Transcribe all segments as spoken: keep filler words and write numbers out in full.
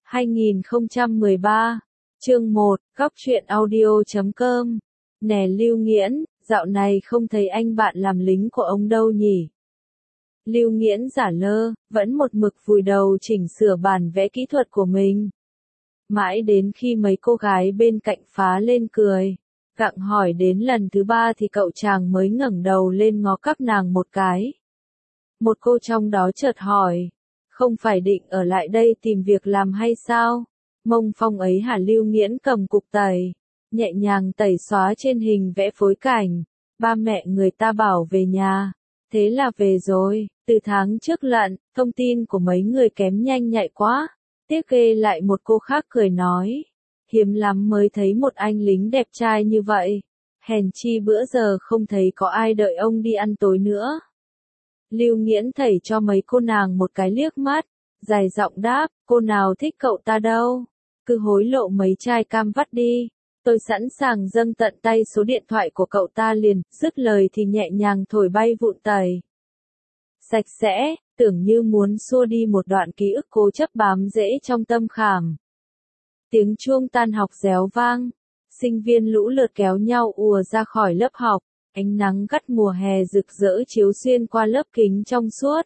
hai nghìn không trăm mười ba, chương một, góc truyện audio chấm com. Nè Lưu Nghiễn, dạo này không thấy anh bạn làm lính của ông đâu nhỉ? Lưu Nghiễn giả lơ, vẫn một mực vùi đầu chỉnh sửa bản vẽ kỹ thuật của mình. Mãi đến khi mấy cô gái bên cạnh phá lên cười, gặng hỏi đến lần thứ ba thì cậu chàng mới ngẩng đầu lên ngó các nàng một cái. Một cô trong đó chợt hỏi, không phải định ở lại đây tìm việc làm hay sao? Mông Phong ấy hả? Lưu Nghiễn cầm cục tẩy, nhẹ nhàng tẩy xóa trên hình vẽ phối cảnh. Ba mẹ người ta bảo về nhà, thế là về rồi. Từ tháng trước lận, thông tin của mấy người kém nhanh nhạy quá. Tiếc ghê. Lại một cô khác cười nói, hiếm lắm mới thấy một anh lính đẹp trai như vậy. Hèn chi bữa giờ không thấy có ai đợi ông đi ăn tối nữa. Lưu Nghiễn thảy cho mấy cô nàng một cái liếc mắt, dài giọng đáp, cô nào thích cậu ta đâu, cứ hối lộ mấy chai cam vắt đi, tôi sẵn sàng dâng tận tay số điện thoại của cậu ta liền. Dứt lời thì nhẹ nhàng thổi bay vụn tẩy sạch sẽ, tưởng như muốn xua đi một đoạn ký ức cố chấp bám rễ trong tâm khảm. Tiếng chuông tan học réo vang, sinh viên lũ lượt kéo nhau ùa ra khỏi lớp học. Ánh nắng gắt mùa hè rực rỡ chiếu xuyên qua lớp kính trong suốt.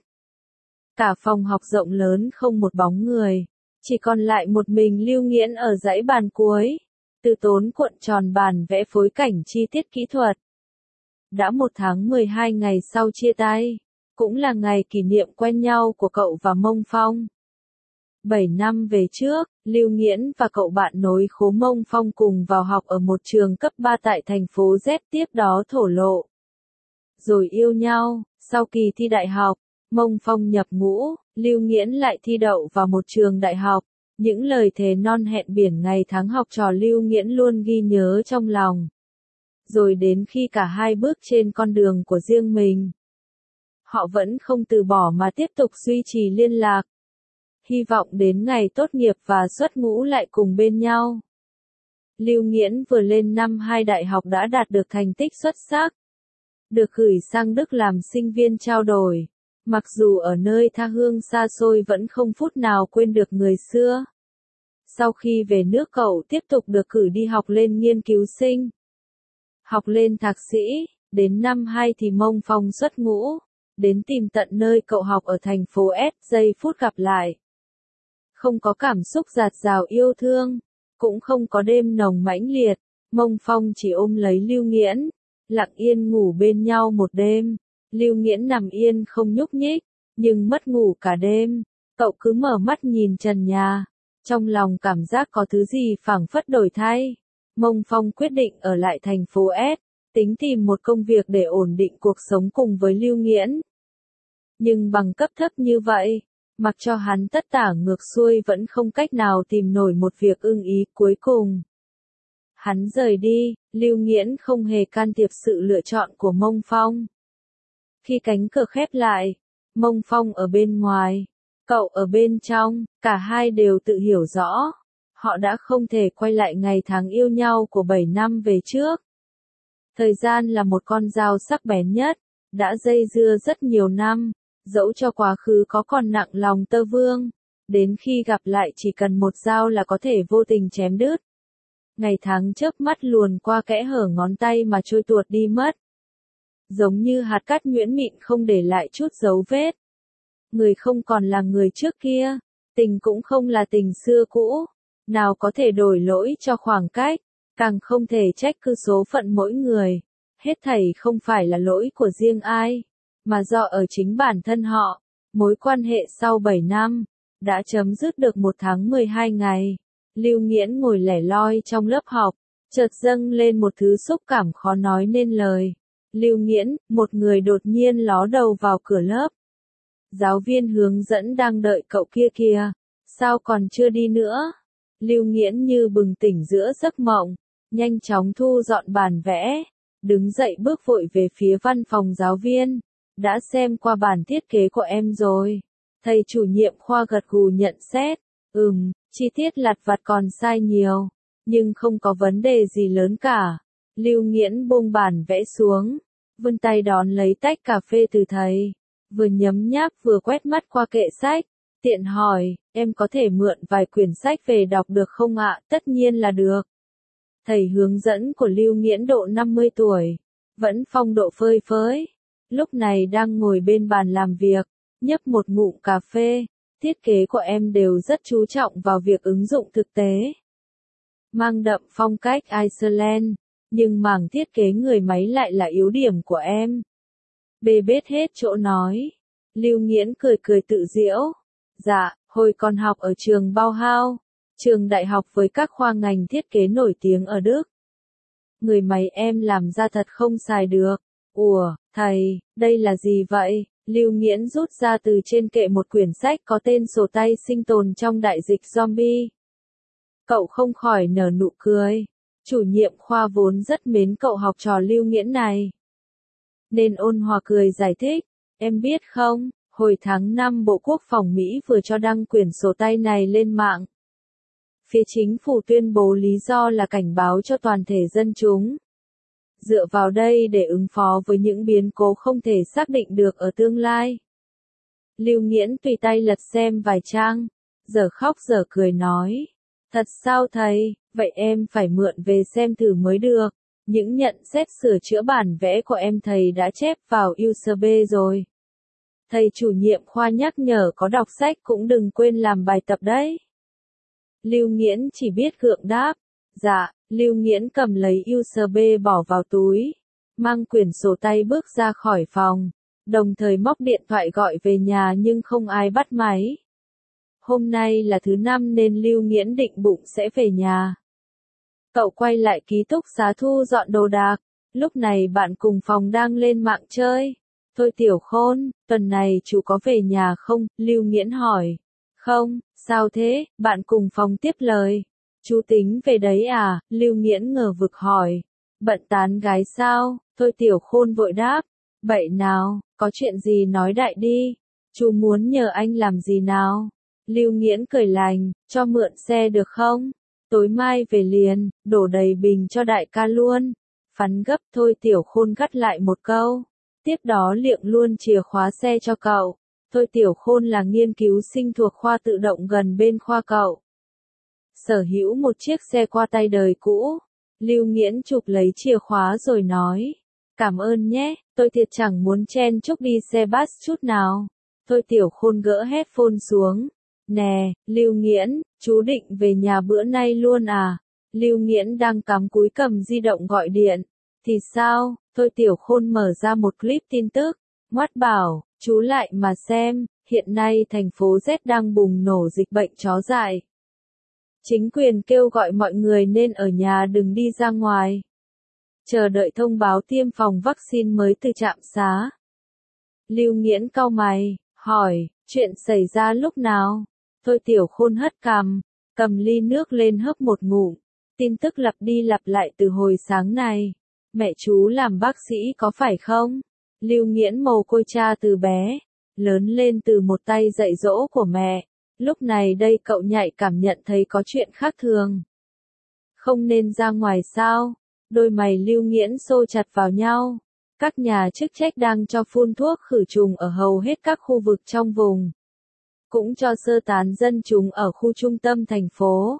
Cả phòng học rộng lớn không một bóng người, chỉ còn lại một mình Lưu Nghiễn ở dãy bàn cuối, từ tốn cuộn tròn bản vẽ phối cảnh chi tiết kỹ thuật. Đã một tháng mười hai ngày sau chia tay, cũng là ngày kỷ niệm quen nhau của cậu và Mông Phong. Bảy năm về trước, Lưu Nghiễn và cậu bạn nối khố Mông Phong cùng vào học ở một trường cấp ba tại thành phố Z, tiếp đó thổ lộ. Rồi yêu nhau. Sau kỳ thi đại học, Mông Phong nhập ngũ, Lưu Nghiễn lại thi đậu vào một trường đại học. Những lời thề non hẹn biển ngày tháng học trò Lưu Nghiễn luôn ghi nhớ trong lòng. Rồi đến khi cả hai bước trên con đường của riêng mình, họ vẫn không từ bỏ mà tiếp tục duy trì liên lạc. Hy vọng đến ngày tốt nghiệp và xuất ngũ lại cùng bên nhau. Lưu Nghiễn vừa lên năm hai đại học đã đạt được thành tích xuất sắc. Được gửi sang Đức làm sinh viên trao đổi. Mặc dù ở nơi tha hương xa xôi vẫn không phút nào quên được người xưa. Sau khi về nước cậu tiếp tục được cử đi học lên nghiên cứu sinh. Học lên thạc sĩ, đến năm hai thì Mông Phong xuất ngũ. Đến tìm tận nơi cậu học ở thành phố S, giây phút gặp lại. Không có cảm xúc dạt dào yêu thương, cũng không có đêm nồng mãnh liệt, Mông Phong chỉ ôm lấy Lưu Nghiễn, lặng yên ngủ bên nhau một đêm. Lưu Nghiễn nằm yên không nhúc nhích, nhưng mất ngủ cả đêm. Cậu cứ mở mắt nhìn trần nhà, trong lòng cảm giác có thứ gì phảng phất đổi thay. Mông Phong quyết định ở lại thành phố S, tính tìm một công việc để ổn định cuộc sống cùng với Lưu Nghiễn. Nhưng bằng cấp thấp như vậy, mặc cho hắn tất tả ngược xuôi vẫn không cách nào tìm nổi một việc ưng ý. Cuối cùng, hắn rời đi. Lưu Nghiễn không hề can thiệp sự lựa chọn của Mông Phong. Khi cánh cửa khép lại, Mông Phong ở bên ngoài, cậu ở bên trong, cả hai đều tự hiểu rõ, họ đã không thể quay lại ngày tháng yêu nhau của bảy năm về trước. Thời gian là một con dao sắc bén nhất, đã dây dưa rất nhiều năm. Dẫu cho quá khứ có còn nặng lòng tơ vương, đến khi gặp lại chỉ cần một dao là có thể vô tình chém đứt. Ngày tháng chớp mắt luồn qua kẽ hở ngón tay mà trôi tuột đi mất. Giống như hạt cát nhuyễn mịn không để lại chút dấu vết. Người không còn là người trước kia, tình cũng không là tình xưa cũ, nào có thể đổi lỗi cho khoảng cách, càng không thể trách cứ số phận mỗi người. Hết thảy không phải là lỗi của riêng ai, mà do ở chính bản thân họ. Mối quan hệ sau bảy năm, đã chấm dứt được một tháng mười hai ngày. Lưu Nghiễn ngồi lẻ loi trong lớp học, chợt dâng lên một thứ xúc cảm khó nói nên lời. Lưu Nghiễn, một người đột nhiên ló đầu vào cửa lớp. Giáo viên hướng dẫn đang đợi cậu kia kìa, sao còn chưa đi nữa? Lưu Nghiễn như bừng tỉnh giữa giấc mộng, nhanh chóng thu dọn bản vẽ, đứng dậy bước vội về phía văn phòng giáo viên. Đã xem qua bản thiết kế của em rồi. Thầy chủ nhiệm khoa gật gù nhận xét. Ừm, chi tiết lặt vặt còn sai nhiều, nhưng không có vấn đề gì lớn cả. Lưu Nghiễn buông bản vẽ xuống, vươn tay đón lấy tách cà phê từ thầy. Vừa nhấm nháp vừa quét mắt qua kệ sách. Tiện hỏi, em có thể mượn vài quyển sách về đọc được không ạ? Tất nhiên là được. Thầy hướng dẫn của Lưu Nghiễn độ năm mươi tuổi, vẫn phong độ phơi phới. Lúc này đang ngồi bên bàn làm việc, nhấp một ngụm cà phê. Thiết kế của em đều rất chú trọng vào việc ứng dụng thực tế. Mang đậm phong cách Iceland, nhưng mảng thiết kế người máy lại là yếu điểm của em. Bê bết hết chỗ nói. Lưu Nghiễn cười cười tự giễu. Dạ, hồi còn học ở trường Bauhaus, trường đại học với các khoa ngành thiết kế nổi tiếng ở Đức. Người máy em làm ra thật không xài được. Ủa, thầy, đây là gì vậy? Lưu Nghiễn rút ra từ trên kệ một quyển sách có tên Sổ tay sinh tồn trong đại dịch zombie. Cậu không khỏi nở nụ cười. Chủ nhiệm khoa vốn rất mến cậu học trò Lưu Nghiễn này. Nên ôn hòa cười giải thích, em biết không, hồi tháng năm Bộ Quốc phòng Mỹ vừa cho đăng quyển sổ tay này lên mạng. Phía chính phủ tuyên bố lý do là cảnh báo cho toàn thể dân chúng. Dựa vào đây để ứng phó với những biến cố không thể xác định được ở tương lai. Lưu Nghiễn tùy tay lật xem vài trang, giờ khóc giờ cười nói. Thật sao thầy, vậy em phải mượn về xem thử mới được. Những nhận xét sửa chữa bản vẽ của em thầy đã chép vào u ét bê rồi. Thầy chủ nhiệm khoa nhắc nhở có đọc sách cũng đừng quên làm bài tập đấy. Lưu Nghiễn chỉ biết gượng đáp. Dạ, Lưu Nghiễn cầm lấy u ét bê bỏ vào túi, mang quyển sổ tay bước ra khỏi phòng, đồng thời móc điện thoại gọi về nhà nhưng không ai bắt máy. Hôm nay là thứ năm nên Lưu Nghiễn định bụng sẽ về nhà. Cậu quay lại ký túc xá thu dọn đồ đạc, lúc này bạn cùng phòng đang lên mạng chơi. Thôi Tiểu Khôn, tuần này chú có về nhà không? Lưu Nghiễn hỏi. Không, sao thế? Bạn cùng phòng tiếp lời. Chú tính về đấy à? Lưu Nghiễn ngờ vực hỏi. Bận tán gái sao? Thôi Tiểu Khôn vội đáp. Bậy nào, có chuyện gì nói đại đi. Chú muốn nhờ anh làm gì nào? Lưu Nghiễn cười lành, cho mượn xe được không? Tối mai về liền, đổ đầy bình cho đại ca luôn. Phắn gấp thôi Tiểu Khôn gắt lại một câu. Tiếp đó liệng luôn chìa khóa xe cho cậu. Thôi Tiểu Khôn là nghiên cứu sinh thuộc khoa tự động gần bên khoa cậu. Sở hữu một chiếc xe qua tay đời cũ. Lưu Nghiễn chụp lấy chìa khóa rồi nói. Cảm ơn nhé, tôi thiệt chẳng muốn chen chúc đi xe bus chút nào. Thôi Tiểu Khôn gỡ headphone xuống. Nè, Lưu Nghiễn, chú định về nhà bữa nay luôn à? Lưu Nghiễn đang cắm cúi cầm di động gọi điện. Thì sao? Thôi Tiểu Khôn mở ra một clip tin tức. Ngoắt bảo, chú lại mà xem, hiện nay thành phố Z đang bùng nổ dịch bệnh chó dại. Chính quyền kêu gọi mọi người nên ở nhà đừng đi ra ngoài. Chờ đợi thông báo tiêm phòng vaccine mới từ trạm xá. Lưu Nghiễn cau mày, hỏi, chuyện xảy ra lúc nào? Thôi Tiểu Khôn hất cằm, cầm ly nước lên hớp một ngụm. Tin tức lặp đi lặp lại từ hồi sáng này. Mẹ chú làm bác sĩ có phải không? Lưu Nghiễn mồ côi cha từ bé, lớn lên từ một tay dạy dỗ của mẹ. Lúc này đây cậu nhạy cảm nhận thấy có chuyện khác thường. Không nên ra ngoài sao? Đôi mày Lưu Nghiễn xô chặt vào nhau. Các nhà chức trách đang cho phun thuốc khử trùng ở hầu hết các khu vực trong vùng. Cũng cho sơ tán dân chúng ở khu trung tâm thành phố.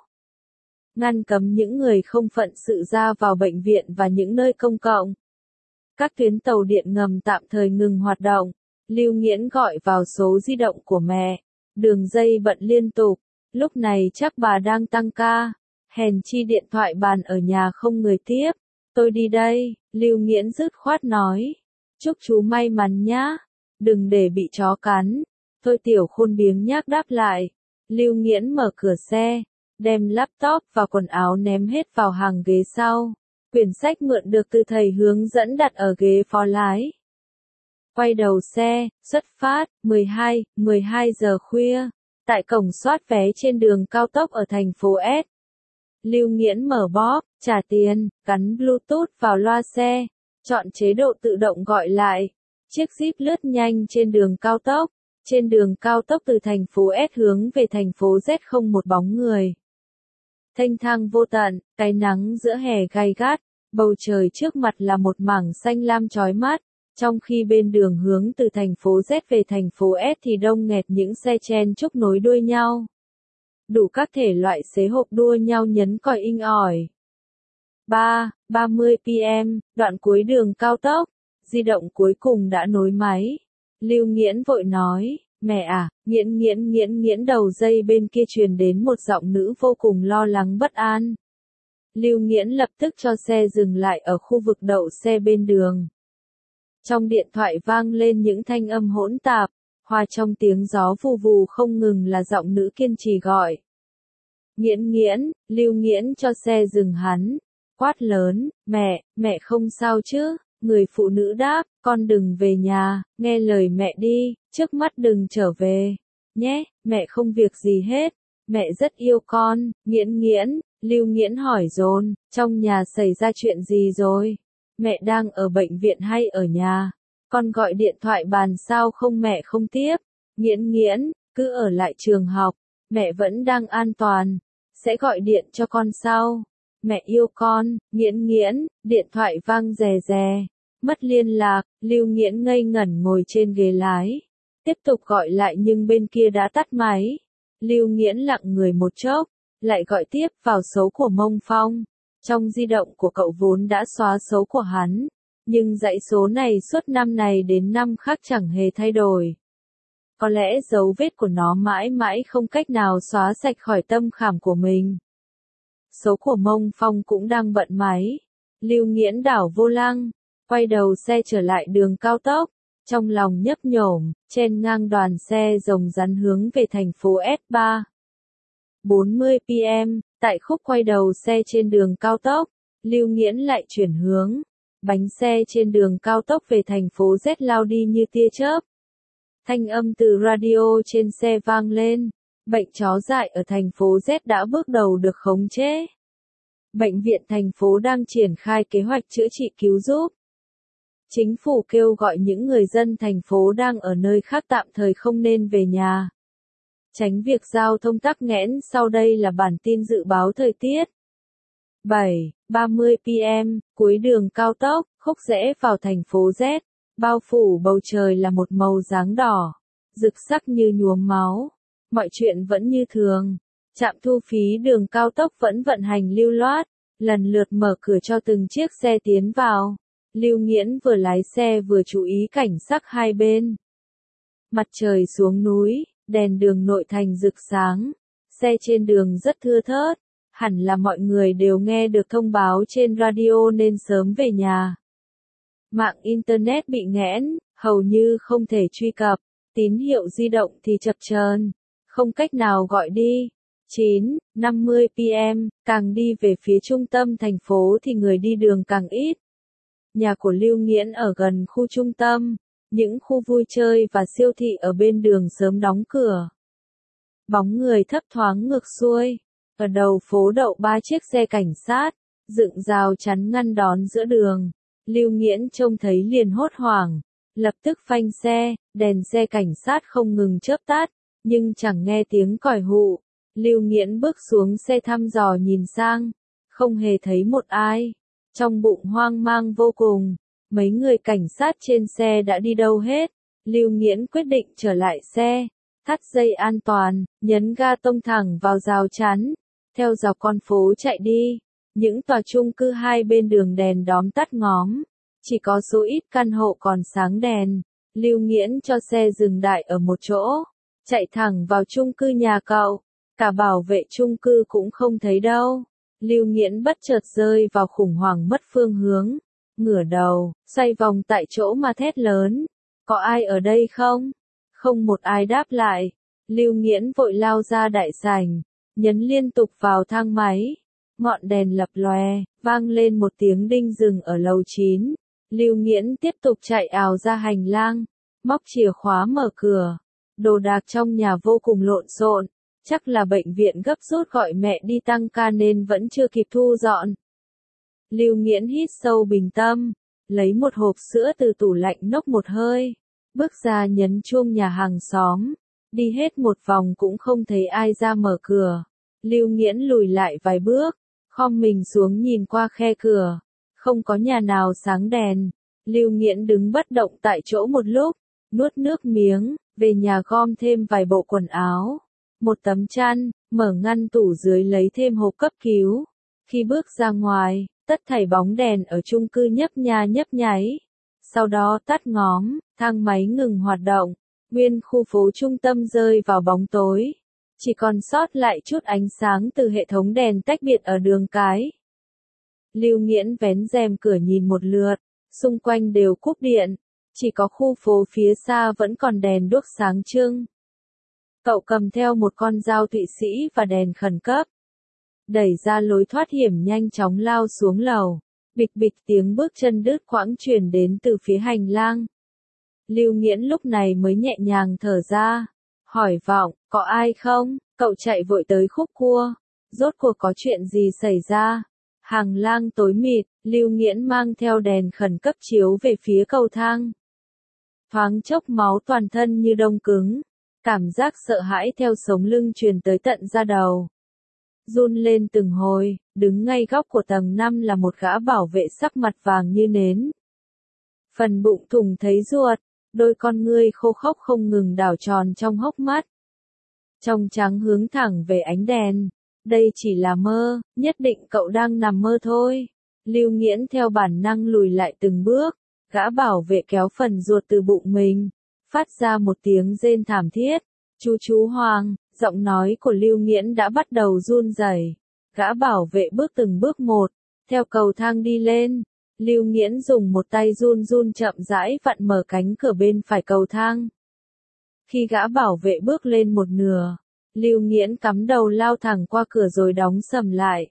Ngăn cấm những người không phận sự ra vào bệnh viện và những nơi công cộng. Các tuyến tàu điện ngầm tạm thời ngừng hoạt động. Lưu Nghiễn gọi vào số di động của mẹ. Đường dây bận liên tục. Lúc này chắc bà đang tăng ca. Hèn chi điện thoại bàn ở nhà không người tiếp. Tôi đi đây, Lưu Nghiễn dứt khoát nói. Chúc chú may mắn nhá. Đừng để bị chó cắn. Thôi Tiểu Khôn biếng nhác đáp lại. Lưu Nghiễn mở cửa xe, đem laptop và quần áo ném hết vào hàng ghế sau. Quyển sách mượn được từ thầy hướng dẫn đặt ở ghế phó lái. Quay đầu xe, xuất phát, mười hai, mười hai giờ khuya, tại cổng soát vé trên đường cao tốc ở thành phố S. Lưu Nghiễn mở bóp, trả tiền, gắn Bluetooth vào loa xe, chọn chế độ tự động gọi lại. Chiếc Jeep lướt nhanh trên đường cao tốc. Trên đường cao tốc từ thành phố S hướng về thành phố Z không một bóng người. Thênh thang vô tận, cái nắng giữa hè gay gắt, bầu trời trước mặt là một mảng xanh lam chói mắt, Trong khi bên đường hướng từ thành phố Z về thành phố S thì đông nghẹt những xe chen chúc nối đuôi nhau. Đủ các thể loại xế hộp đua nhau nhấn còi inh ỏi. ba, ba mươi p m, đoạn cuối đường cao tốc, di động cuối cùng đã nối máy. Lưu Nghiễn vội nói, mẹ à, Nghiễn Nghiễn Nghiễn Nghiễn đầu dây bên kia truyền đến một giọng nữ vô cùng lo lắng bất an. Lưu Nghiễn lập tức cho xe dừng lại ở khu vực đậu xe bên đường. Trong điện thoại vang lên những thanh âm hỗn tạp, hòa trong tiếng gió vù vù không ngừng là giọng nữ kiên trì gọi. Nghiễn Nghiễn, Lưu Nghiễn cho xe dừng hắn, quát lớn, mẹ, mẹ không sao chứ? Người phụ nữ đáp, con đừng về nhà, nghe lời mẹ đi, trước mắt đừng trở về, nhé, mẹ không việc gì hết, mẹ rất yêu con. Nghiễn Nghiễn, Lưu Nghiễn hỏi dồn, trong nhà xảy ra chuyện gì rồi? Mẹ đang ở bệnh viện hay ở nhà? Con gọi điện thoại bàn sao không mẹ không tiếp? Nghiễn Nghiễn, cứ ở lại trường học, mẹ vẫn đang an toàn, sẽ gọi điện cho con sau. Mẹ yêu con. Nghiễn Nghiễn, điện thoại vang rè rè, mất liên lạc. Lưu Nghiễn ngây ngẩn ngồi trên ghế lái, tiếp tục gọi lại nhưng bên kia đã tắt máy. Lưu Nghiễn lặng người một chốc, lại gọi tiếp vào số của Mông Phong. Trong di động của cậu vốn đã xóa số của hắn, nhưng dãy số này suốt năm này đến năm khác chẳng hề thay đổi. Có lẽ dấu vết của nó mãi mãi không cách nào xóa sạch khỏi tâm khảm của mình. Số của Mông Phong cũng đang bận máy. Lưu Nghiễn đảo vô lăng, quay đầu xe trở lại đường cao tốc, trong lòng nhấp nhổm, chen ngang đoàn xe rồng rắn hướng về thành phố S ba. bốn mươi p m, tại khúc quay đầu xe trên đường cao tốc, Lưu Nghiễn lại chuyển hướng. Bánh xe trên đường cao tốc về thành phố Z lao đi như tia chớp. Thanh âm từ radio trên xe vang lên. Bệnh chó dại ở thành phố Z đã bước đầu được khống chế. Bệnh viện thành phố đang triển khai kế hoạch chữa trị cứu giúp. Chính phủ kêu gọi những người dân thành phố đang ở nơi khác tạm thời không nên về nhà, tránh việc giao thông tắc nghẽn. Sau đây là bản tin dự báo thời tiết. bảy, ba mươi p m, cuối đường cao tốc, khúc rẽ vào thành phố Z, bao phủ bầu trời là một màu dáng đỏ, rực sắc như nhuốm máu. Mọi chuyện vẫn như thường. Trạm thu phí đường cao tốc vẫn vận hành lưu loát, lần lượt mở cửa cho từng chiếc xe tiến vào. Lưu Nghiễn vừa lái xe vừa chú ý cảnh sắc hai bên. Mặt trời xuống núi, đèn đường nội thành rực sáng, xe trên đường rất thưa thớt, hẳn là mọi người đều nghe được thông báo trên radio nên sớm về nhà. Mạng Internet bị nghẽn, hầu như không thể truy cập, tín hiệu di động thì chập chờn, không cách nào gọi đi. chín, năm mươi p m, càng đi về phía trung tâm thành phố thì người đi đường càng ít. Nhà của Lưu Nghiễn ở gần khu trung tâm, những khu vui chơi và siêu thị ở bên đường sớm đóng cửa. Bóng người thấp thoáng ngược xuôi, ở đầu phố đậu ba chiếc xe cảnh sát, dựng rào chắn ngăn đón giữa đường. Lưu Nghiễn trông thấy liền hốt hoảng, lập tức phanh xe, đèn xe cảnh sát không ngừng chớp tắt, nhưng chẳng nghe tiếng còi hụ. Lưu Nghiễn bước xuống xe thăm dò nhìn sang, không hề thấy một ai. Trong bụng hoang mang vô cùng, mấy người cảnh sát trên xe đã đi đâu hết. Lưu Nghiễn quyết định trở lại xe, thắt dây an toàn, nhấn ga tông thẳng vào rào chắn, theo dọc con phố chạy đi. Những tòa chung cư hai bên đường đèn đóm tắt ngóm, chỉ có số ít căn hộ còn sáng đèn. Lưu Nghiễn cho xe dừng đại ở một chỗ, chạy thẳng vào chung cư nhà cậu. Cả bảo vệ chung cư cũng không thấy đâu. Lưu Nghiễn bất chợt rơi vào khủng hoảng mất phương hướng, ngửa đầu, xoay vòng tại chỗ mà thét lớn. Có ai ở đây không? Không một ai đáp lại. Lưu Nghiễn vội lao ra đại sảnh, nhấn liên tục vào thang máy. Ngọn đèn lập lòe, vang lên một tiếng đinh dừng ở lầu chín. Lưu Nghiễn tiếp tục chạy ào ra hành lang, móc chìa khóa mở cửa. Đồ đạc trong nhà vô cùng lộn xộn. Chắc là bệnh viện gấp rút gọi mẹ đi tăng ca nên vẫn chưa kịp thu dọn. Lưu Nghiễn hít sâu bình tâm, lấy một hộp sữa từ tủ lạnh nốc một hơi, bước ra nhấn chuông nhà hàng xóm, đi hết một vòng cũng không thấy ai ra mở cửa. Lưu Nghiễn lùi lại vài bước, khom mình xuống nhìn qua khe cửa, không có nhà nào sáng đèn. Lưu Nghiễn đứng bất động tại chỗ một lúc, nuốt nước miếng, về nhà gom thêm vài bộ quần áo, một tấm chăn, mở ngăn tủ dưới lấy thêm hộp cấp cứu. Khi bước ra ngoài, tất thảy bóng đèn ở chung cư nhấp nha nhấp nháy. Sau đó tắt ngóm, thang máy ngừng hoạt động, nguyên khu phố trung tâm rơi vào bóng tối. Chỉ còn sót lại chút ánh sáng từ hệ thống đèn tách biệt ở đường cái. Lưu Nghiễn vén rèm cửa nhìn một lượt, xung quanh đều cúp điện, chỉ có khu phố phía xa vẫn còn đèn đuốc sáng trưng. Cậu cầm theo một con dao Thụy Sĩ và đèn khẩn cấp. Đẩy ra lối thoát hiểm nhanh chóng lao xuống lầu. Bịch bịch tiếng bước chân đứt quãng truyền đến từ phía hành lang. Lưu Nghiễn lúc này mới nhẹ nhàng thở ra. Hỏi Vọng, có ai không? Cậu chạy vội tới khúc cua. Rốt cuộc có chuyện gì xảy ra? Hành lang tối mịt, Lưu Nghiễn mang theo đèn khẩn cấp chiếu về phía cầu thang. Thoáng chốc máu toàn thân như đông cứng. Cảm giác sợ hãi theo sống lưng truyền tới tận da đầu. Run lên từng hồi, đứng ngay góc của tầng năm là một gã bảo vệ sắc mặt vàng như nến. Phần bụng thủng thấy ruột, đôi con ngươi khô khốc không ngừng đảo tròn trong hốc mắt. Trong trắng hướng thẳng về ánh đèn. Đây chỉ là mơ, nhất định cậu đang nằm mơ thôi. Lưu Nghiễn theo bản năng lùi lại từng bước, gã bảo vệ kéo phần ruột từ bụng mình, phát ra một tiếng rên thảm thiết. Chú chú Hoàng, giọng nói của Lưu Nghiễn đã bắt đầu run rẩy. Gã bảo vệ bước từng bước một, theo cầu thang đi lên. Lưu Nghiễn dùng một tay run run chậm rãi vặn mở cánh cửa bên phải cầu thang. Khi gã bảo vệ bước lên một nửa, Lưu Nghiễn cắm đầu lao thẳng qua cửa rồi đóng sầm lại.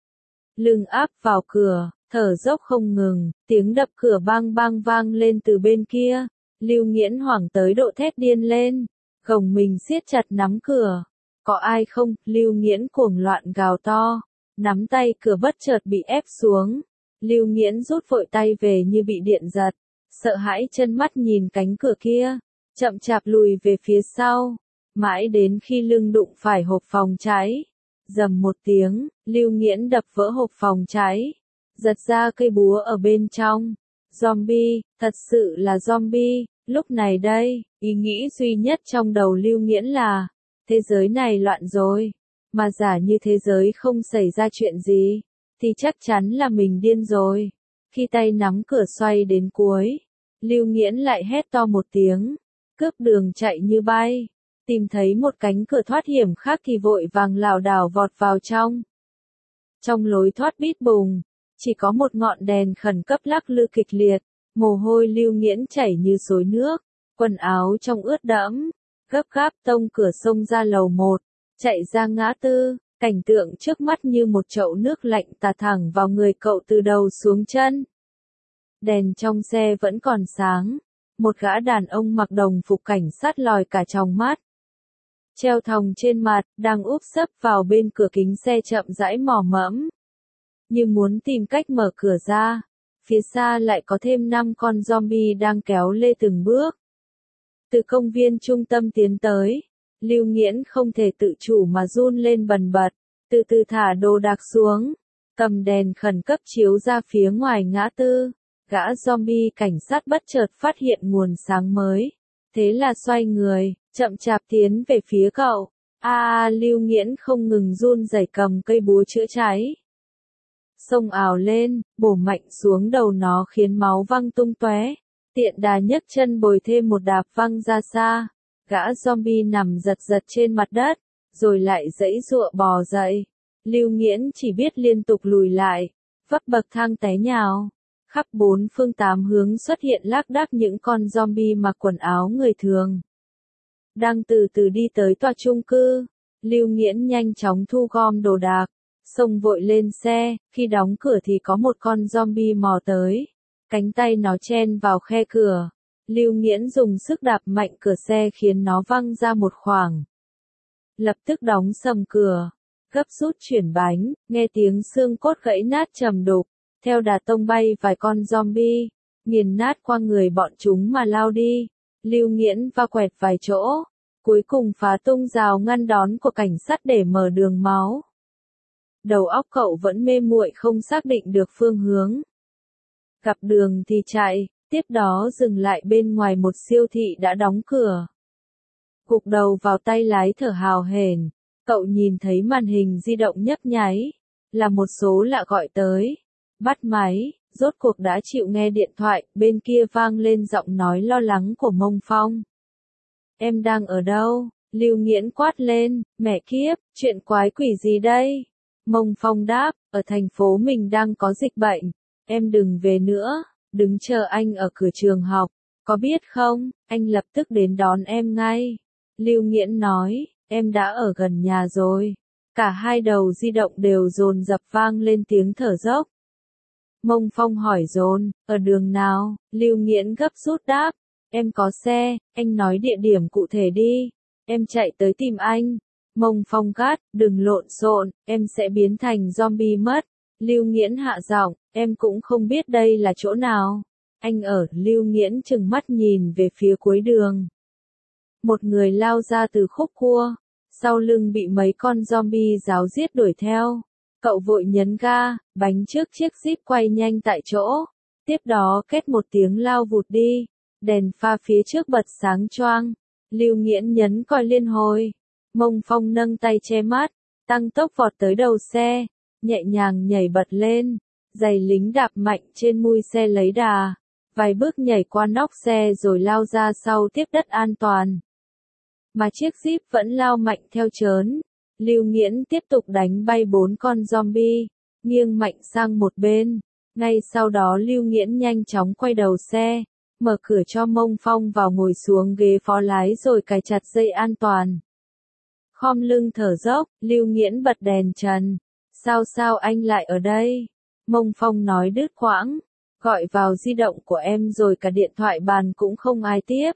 Lưng áp vào cửa, thở dốc không ngừng, tiếng đập cửa bang bang vang lên từ bên kia. Lưu Nghiễn hoảng tới độ thét điên lên, gồng mình siết chặt nắm cửa. Có ai không? Lưu Nghiễn cuồng loạn gào to, nắm tay cửa bất chợt bị ép xuống. Lưu Nghiễn rút vội tay về như bị điện giật, sợ hãi chân mắt nhìn cánh cửa kia, chậm chạp lùi về phía sau, mãi đến khi lưng đụng phải hộp phòng cháy. Rầm một tiếng, Lưu Nghiễn đập vỡ hộp phòng cháy, giật ra cây búa ở bên trong. Zombie, thật sự là zombie. Lúc này đây, ý nghĩ duy nhất trong đầu Lưu Nghiễn là, thế giới này loạn rồi, mà giả như thế giới không xảy ra chuyện gì, thì chắc chắn là mình điên rồi. Khi tay nắm cửa xoay đến cuối, Lưu Nghiễn lại hét to một tiếng, cướp đường chạy như bay, tìm thấy một cánh cửa thoát hiểm khác thì vội vàng lảo đảo vọt vào trong. Trong lối thoát bít bùng, chỉ có một ngọn đèn khẩn cấp lắc lư kịch liệt. Mồ hôi Lưu Nghiễn chảy như xối nước, quần áo trong ướt đẫm, gấp gáp tông cửa xông ra lầu một, chạy ra ngã tư, cảnh tượng trước mắt như một chậu nước lạnh tạt thẳng vào người cậu từ đầu xuống chân. Đèn trong xe vẫn còn sáng, một gã đàn ông mặc đồng phục cảnh sát lòi cả tròng mắt. Treo thòng trên mặt, đang úp sấp vào bên cửa kính xe chậm rãi mò mẫm, như muốn tìm cách mở cửa ra. Phía xa lại có thêm năm con zombie đang kéo lê từng bước. Từ công viên trung tâm tiến tới, Lưu Nghiễn không thể tự chủ mà run lên bần bật, từ từ thả đồ đạc xuống, cầm đèn khẩn cấp chiếu ra phía ngoài ngã tư. Gã zombie cảnh sát bất chợt phát hiện nguồn sáng mới, thế là xoay người, chậm chạp tiến về phía cậu. A, à, Lưu Nghiễn không ngừng run rẩy cầm cây búa chữa cháy. Xông ào lên, bổ mạnh xuống đầu nó khiến máu văng tung tóe. Tiện đà nhấc chân bồi thêm một đạp văng ra xa. Gã zombie nằm giật giật trên mặt đất, rồi lại giãy giụa bò dậy. Lưu Nghiễn chỉ biết liên tục lùi lại, vấp bậc thang té nhào. Khắp bốn phương tám hướng xuất hiện lác đác những con zombie mặc quần áo người thường. Đang từ từ đi tới tòa chung cư, Lưu Nghiễn nhanh chóng thu gom đồ đạc. Xông vội lên xe, khi đóng cửa thì có một con zombie mò tới. Cánh tay nó chen vào khe cửa. Lưu Nghiễn dùng sức đạp mạnh cửa xe khiến nó văng ra một khoảng. Lập tức đóng sầm cửa. Gấp rút chuyển bánh, nghe tiếng xương cốt gãy nát trầm đục. Theo đà tông bay vài con zombie, nghiền nát qua người bọn chúng mà lao đi. Lưu Nghiễn va quẹt vài chỗ. Cuối cùng phá tung rào ngăn đón của cảnh sát để mở đường máu. Đầu óc cậu vẫn mê muội không xác định được phương hướng. Gặp đường thì chạy, Tiếp đó dừng lại bên ngoài một siêu thị đã đóng cửa. Gục đầu vào tay lái thở hào hển, cậu nhìn thấy màn hình di động nhấp nháy, là một số lạ gọi tới. Bắt máy, rốt cuộc đã chịu nghe điện thoại, bên kia vang lên giọng nói lo lắng của Mông Phong. Em đang ở đâu? Lưu Nghiễn quát lên, mẹ kiếp, chuyện quái quỷ gì đây? Mông Phong đáp, ở thành phố mình đang có dịch bệnh, em đừng về nữa, đứng chờ anh ở cửa trường học, có biết không, anh lập tức đến đón em ngay. Lưu Nghiễn nói, em đã ở gần nhà rồi. Cả hai đầu di động đều dồn dập vang lên tiếng thở dốc. Mông Phong hỏi dồn, ở đường nào? Lưu Nghiễn gấp rút đáp, em có xe, anh nói địa điểm cụ thể đi, em chạy tới tìm anh. Mông Phong gắt, đừng lộn xộn, em sẽ biến thành zombie mất. Lưu Nghiễn hạ giọng, em cũng không biết đây là chỗ nào. Anh ở, Lưu Nghiễn trừng mắt nhìn về phía cuối đường. Một người lao ra từ khúc cua, sau lưng bị mấy con zombie ráo riết đuổi theo. Cậu vội nhấn ga, bánh trước chiếc Jeep quay nhanh tại chỗ. Tiếp đó két một tiếng lao vụt đi, đèn pha phía trước bật sáng choang. Lưu Nghiễn nhấn còi liên hồi. Mông Phong nâng tay che mắt, tăng tốc vọt tới đầu xe, nhẹ nhàng nhảy bật lên, giày lính đạp mạnh trên mui xe lấy đà, vài bước nhảy qua nóc xe rồi lao ra sau tiếp đất an toàn. Mà chiếc Jeep vẫn lao mạnh theo chớn. Lưu Nghiễn tiếp tục đánh bay bốn con zombie, nghiêng mạnh sang một bên. Ngay sau đó Lưu Nghiễn nhanh chóng quay đầu xe, mở cửa cho Mông Phong vào ngồi xuống ghế phó lái rồi cài chặt dây an toàn. Khom lưng thở dốc, Lưu Nghiễn bật đèn trần. Sao sao anh lại ở đây? Mông Phong nói đứt quãng, gọi vào di động của em rồi cả điện thoại bàn cũng không ai tiếp.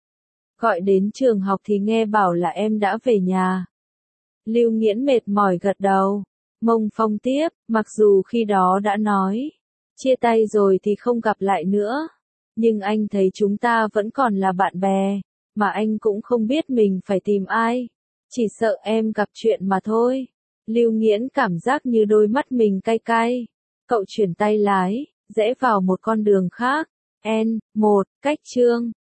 Gọi đến trường học thì nghe bảo là em đã về nhà. Lưu Nghiễn mệt mỏi gật đầu. Mông Phong tiếp, mặc dù khi đó đã nói, chia tay rồi thì không gặp lại nữa. Nhưng anh thấy chúng ta vẫn còn là bạn bè, mà anh cũng không biết mình phải tìm ai. Chỉ sợ em gặp chuyện mà thôi. Lưu Nghiễn cảm giác như đôi mắt mình cay cay. Cậu chuyển tay lái, rẽ vào một con đường khác. N một, cách Trương.